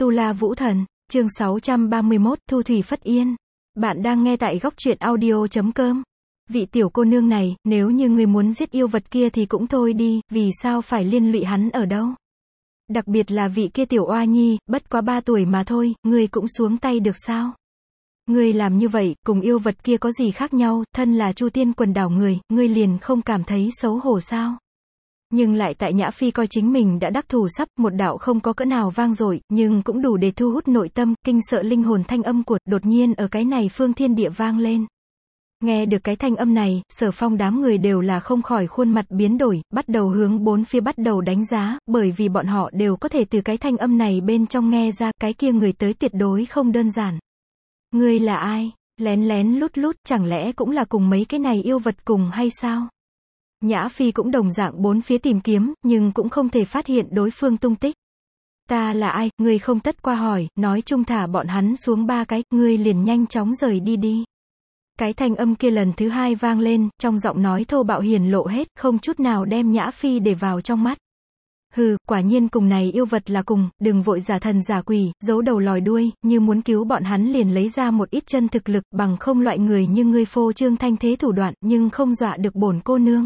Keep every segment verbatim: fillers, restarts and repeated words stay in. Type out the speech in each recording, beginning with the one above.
Tu La Vũ Thần, chương sáu trăm ba mươi mốt, Thu Thủy Phất Yên. Bạn đang nghe tại góc truyện audio chấm com. Vị tiểu cô nương này, nếu như ngươi muốn giết yêu vật kia thì cũng thôi đi, vì sao phải liên lụy hắn ở đâu? Đặc biệt là vị kia tiểu oa nhi, bất quá ba tuổi mà thôi, ngươi cũng xuống tay được sao? Ngươi làm như vậy, cùng yêu vật kia có gì khác nhau, thân là Chu Tiên quần đảo người, ngươi liền không cảm thấy xấu hổ sao? Nhưng lại tại Nhã Phi coi chính mình đã đắc thủ sắp, một đạo không có cỡ nào vang dội, nhưng cũng đủ để thu hút nội tâm, kinh sợ linh hồn thanh âm của, đột nhiên ở cái này phương thiên địa vang lên. Nghe được cái thanh âm này, Sở Phong đám người đều là không khỏi khuôn mặt biến đổi, bắt đầu hướng bốn phía bắt đầu đánh giá, bởi vì bọn họ đều có thể từ cái thanh âm này bên trong nghe ra, cái kia người tới tuyệt đối không đơn giản. Ngươi là ai? Lén lén lút lút, chẳng lẽ cũng là cùng mấy cái này yêu vật cùng hay sao? Nhã Phi cũng đồng dạng bốn phía tìm kiếm, nhưng cũng không thể phát hiện đối phương tung tích. Ta là ai, ngươi không tất qua hỏi, nói chung thả bọn hắn xuống ba cái, ngươi liền nhanh chóng rời đi đi. Cái thanh âm kia lần thứ hai vang lên, trong giọng nói thô bạo hiển lộ hết, không chút nào đem Nhã Phi để vào trong mắt. Hừ, quả nhiên cùng này yêu vật là cùng, đừng vội giả thần giả quỷ, giấu đầu lòi đuôi, như muốn cứu bọn hắn liền lấy ra một ít chân thực lực, bằng không loại người như ngươi phô trương thanh thế thủ đoạn, nhưng không dọa được bổn cô nương.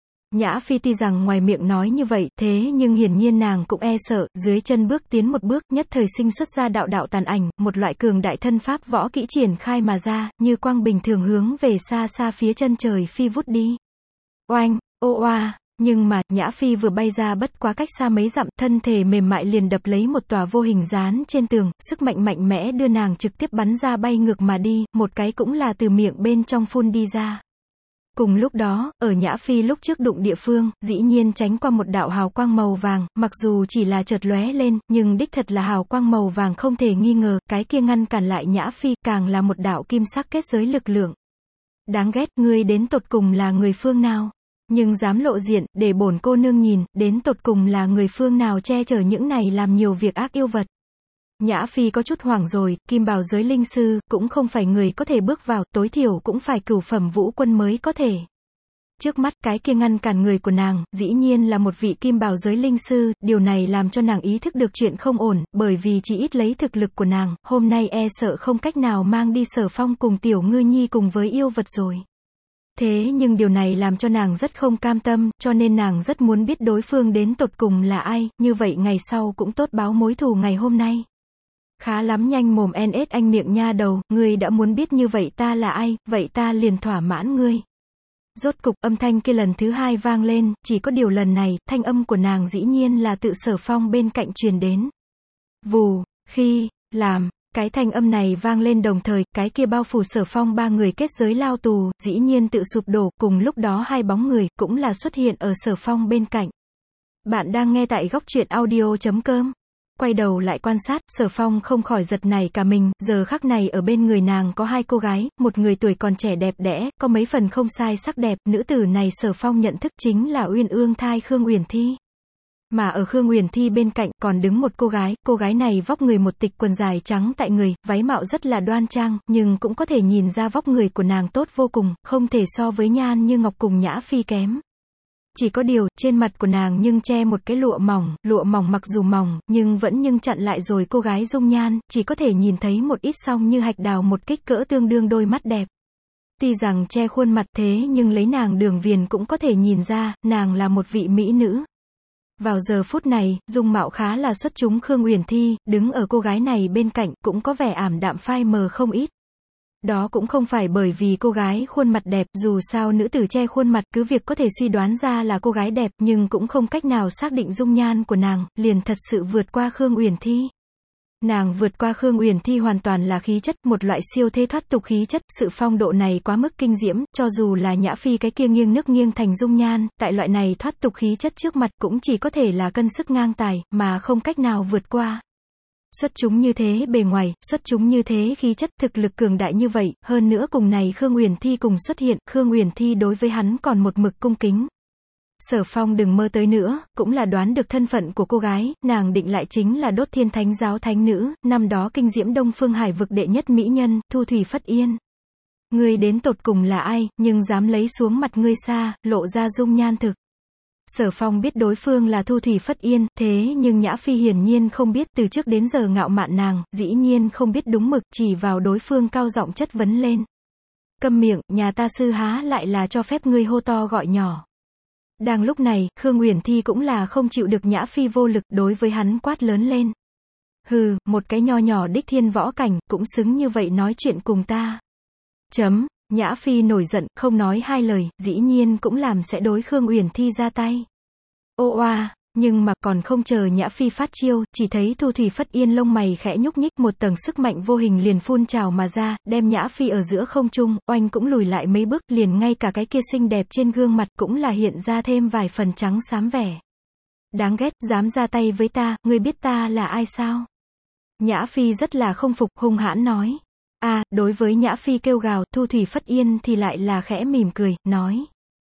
Nhã Phi tuy rằng ngoài miệng nói như vậy, thế nhưng hiển nhiên nàng cũng e sợ, dưới chân bước tiến một bước, nhất thời sinh xuất ra đạo đạo tàn ảnh, một loại cường đại thân pháp võ kỹ triển khai mà ra, như quang bình thường hướng về xa xa phía chân trời phi vút đi. Oanh, ô oa, nhưng mà, Nhã Phi vừa bay ra bất quá cách xa mấy dặm, thân thể mềm mại liền đập lấy một tòa vô hình dán trên tường, sức mạnh mạnh mẽ đưa nàng trực tiếp bắn ra bay ngược mà đi, một cái cũng là từ miệng bên trong phun đi ra. Cùng lúc đó, ở Nhã Phi lúc trước đụng địa phương, dĩ nhiên tránh qua một đạo hào quang màu vàng, mặc dù chỉ là chợt lóe lên, nhưng đích thật là hào quang màu vàng không thể nghi ngờ, cái kia ngăn cản lại Nhã Phi, càng là một đạo kim sắc kết giới lực lượng. Đáng ghét, ngươi đến tột cùng là người phương nào? Nhưng dám lộ diện, để bổn cô nương nhìn, đến tột cùng là người phương nào che chở những này làm nhiều việc ác yêu vật. Nhã Phi có chút hoảng rồi, kim bào giới linh sư, cũng không phải người có thể bước vào, tối thiểu cũng phải cửu phẩm vũ quân mới có thể. Trước mắt, cái kia ngăn cản người của nàng, dĩ nhiên là một vị kim bào giới linh sư, điều này làm cho nàng ý thức được chuyện không ổn, bởi vì chỉ ít lấy thực lực của nàng, hôm nay e sợ không cách nào mang đi Sở Phong cùng tiểu ngư nhi cùng với yêu vật rồi. Thế nhưng điều này làm cho nàng rất không cam tâm, cho nên nàng rất muốn biết đối phương đến tột cùng là ai, như vậy ngày sau cũng tốt báo mối thù ngày hôm nay. Khá lắm, nhanh mồm en ét anh miệng nha đầu, ngươi đã muốn biết như vậy ta là ai, vậy ta liền thỏa mãn ngươi. Rốt cục, âm thanh kia lần thứ hai vang lên, chỉ có điều lần này, thanh âm của nàng dĩ nhiên là tự Sở Phong bên cạnh truyền đến. Vù, khi, làm, cái thanh âm này vang lên đồng thời, cái kia bao phủ Sở Phong ba người kết giới lao tù, dĩ nhiên tự sụp đổ, cùng lúc đó hai bóng người, cũng là xuất hiện ở Sở Phong bên cạnh. Bạn đang nghe tại góc truyện audio chấm com. Quay đầu lại quan sát, Sở Phong không khỏi giật nảy cả mình, giờ khắc này ở bên người nàng có hai cô gái, một người tuổi còn trẻ đẹp đẽ, có mấy phần không sai sắc đẹp, nữ tử này Sở Phong nhận thức chính là Uyên Ương thai Khương Uyển Thi. Mà ở Khương Uyển Thi bên cạnh, còn đứng một cô gái, cô gái này vóc người một tịch quần dài trắng tại người, váy mạo rất là đoan trang, nhưng cũng có thể nhìn ra vóc người của nàng tốt vô cùng, không thể so với Nhan Như Ngọc cùng Nhã Phi kém. Chỉ có điều, trên mặt của nàng nhưng che một cái lụa mỏng, lụa mỏng mặc dù mỏng, nhưng vẫn nhưng chặn lại rồi cô gái dung nhan, chỉ có thể nhìn thấy một ít song như hạch đào một kích cỡ tương đương đôi mắt đẹp. Tuy rằng che khuôn mặt thế nhưng lấy nàng đường viền cũng có thể nhìn ra, nàng là một vị mỹ nữ. Vào giờ phút này, dung mạo khá là xuất chúng Khương Uyển Thi, đứng ở cô gái này bên cạnh, cũng có vẻ ảm đạm phai mờ không ít. Đó cũng không phải bởi vì cô gái khuôn mặt đẹp, dù sao nữ tử che khuôn mặt, cứ việc có thể suy đoán ra là cô gái đẹp, nhưng cũng không cách nào xác định dung nhan của nàng, liền thật sự vượt qua Khương Uyển Thi. Nàng vượt qua Khương Uyển Thi hoàn toàn là khí chất, một loại siêu thế thoát tục khí chất, sự phong độ này quá mức kinh diễm, cho dù là Nhã Phi cái kia nghiêng nước nghiêng thành dung nhan, tại loại này thoát tục khí chất trước mặt cũng chỉ có thể là cân sức ngang tài, mà không cách nào vượt qua. Xuất chúng như thế bề ngoài, xuất chúng như thế khí chất, thực lực cường đại như vậy, hơn nữa cùng này Khương Uyển Thi cùng xuất hiện, Khương Uyển Thi đối với hắn còn một mực cung kính. Sở Phong đừng mơ tới nữa, cũng là đoán được thân phận của cô gái, nàng định lại chính là Đốt Thiên Thánh giáo thánh nữ, năm đó kinh diễm Đông Phương Hải vực đệ nhất mỹ nhân, Thu Thủy Phất Yên. Ngươi đến tột cùng là ai, nhưng dám lấy xuống mặt ngươi xa, lộ ra dung nhan thực. Sở Phong biết đối phương là Thu Thủy Phất Yên, thế nhưng Nhã Phi hiển nhiên không biết, từ trước đến giờ ngạo mạn nàng, dĩ nhiên không biết đúng mực, chỉ vào đối phương cao giọng chất vấn lên. Câm miệng, nhà ta sư há lại là cho phép ngươi hô to gọi nhỏ. Đang lúc này, Khương Uyển Thi cũng là không chịu được Nhã Phi vô lực, đối với hắn quát lớn lên. Hừ, một cái nho nhỏ đích thiên võ cảnh, cũng xứng như vậy nói chuyện cùng ta. Chấm, Nhã Phi nổi giận, không nói hai lời, dĩ nhiên cũng làm sẽ đối Khương Uyển Thi ra tay. Ô oa, nhưng mà còn không chờ Nhã Phi phát chiêu, chỉ thấy Thu Thủy Phất Yên lông mày khẽ nhúc nhích, một tầng sức mạnh vô hình liền phun trào mà ra, đem Nhã Phi ở giữa không trung, oanh cũng lùi lại mấy bước, liền ngay cả cái kia xinh đẹp trên gương mặt cũng là hiện ra thêm vài phần trắng xám vẻ. Đáng ghét, dám ra tay với ta, ngươi biết ta là ai sao? Nhã Phi rất là không phục, hung hãn nói. A, à, đối với Nhã Phi kêu gào, Thu Thủy Phất Yên thì lại là khẽ mỉm cười, nói.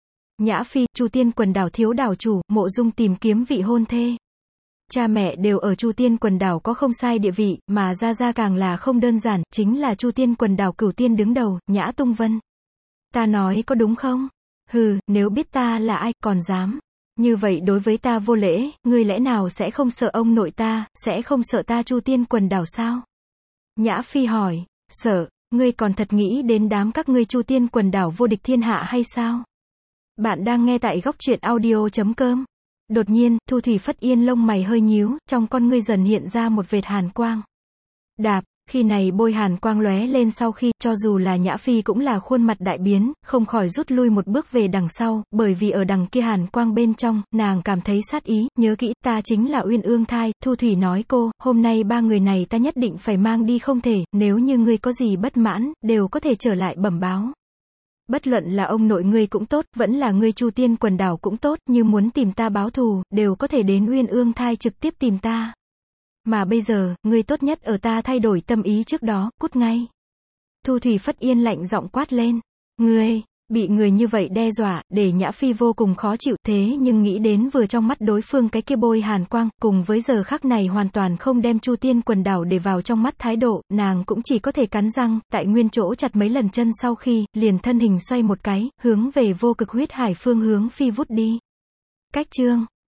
Nhã Phi, Chu Tiên Quần Đảo thiếu đảo chủ, Mộ Dung tìm kiếm vị hôn thê. Cha mẹ đều ở Chu Tiên Quần Đảo có không sai địa vị, mà ra ra càng là không đơn giản, chính là Chu Tiên Quần Đảo cửu tiên đứng đầu, Nhã Tung Vân. Ta nói có đúng không? Hừ, nếu biết ta là ai, còn dám. Như vậy đối với ta vô lễ, ngươi lẽ nào sẽ không sợ ông nội ta, sẽ không sợ ta Chu Tiên Quần Đảo sao? Nhã Phi hỏi, sợ, ngươi còn thật nghĩ đến đám các ngươi Chu Tiên Quần Đảo vô địch thiên hạ hay sao? Bạn đang nghe tại góc truyện audio chấm com. Đột nhiên, Thu Thủy Phất Yên lông mày hơi nhíu, trong con ngươi dần hiện ra một vệt hàn quang. Đạp, khi này bôi hàn quang lóe lên sau khi, cho dù là Nhã Phi cũng là khuôn mặt đại biến, không khỏi rút lui một bước về đằng sau, bởi vì ở đằng kia hàn quang bên trong, nàng cảm thấy sát ý, nhớ kỹ, ta chính là Uyên Ương Thai, Thu Thủy nói cô, hôm nay ba người này ta nhất định phải mang đi không thể, nếu như ngươi có gì bất mãn, đều có thể trở lại bẩm báo. Bất luận là ông nội ngươi cũng tốt, vẫn là ngươi Chu Tiên Quần Đảo cũng tốt, như muốn tìm ta báo thù, đều có thể đến Uyên Ương Thai trực tiếp tìm ta. Mà bây giờ, ngươi tốt nhất ở ta thay đổi tâm ý trước đó, cút ngay. Thu Thủy Phất Yên lạnh giọng quát lên. Ngươi, bị người như vậy đe dọa, để Nhã Phi vô cùng khó chịu, thế nhưng nghĩ đến vừa trong mắt đối phương cái kia bôi hàn quang, cùng với giờ khắc này hoàn toàn không đem Chu Tiên Quần Đảo để vào trong mắt thái độ, nàng cũng chỉ có thể cắn răng, tại nguyên chỗ chặt mấy lần chân sau khi, liền thân hình xoay một cái, hướng về vô cực huyết hải phương hướng phi vút đi. Cách chương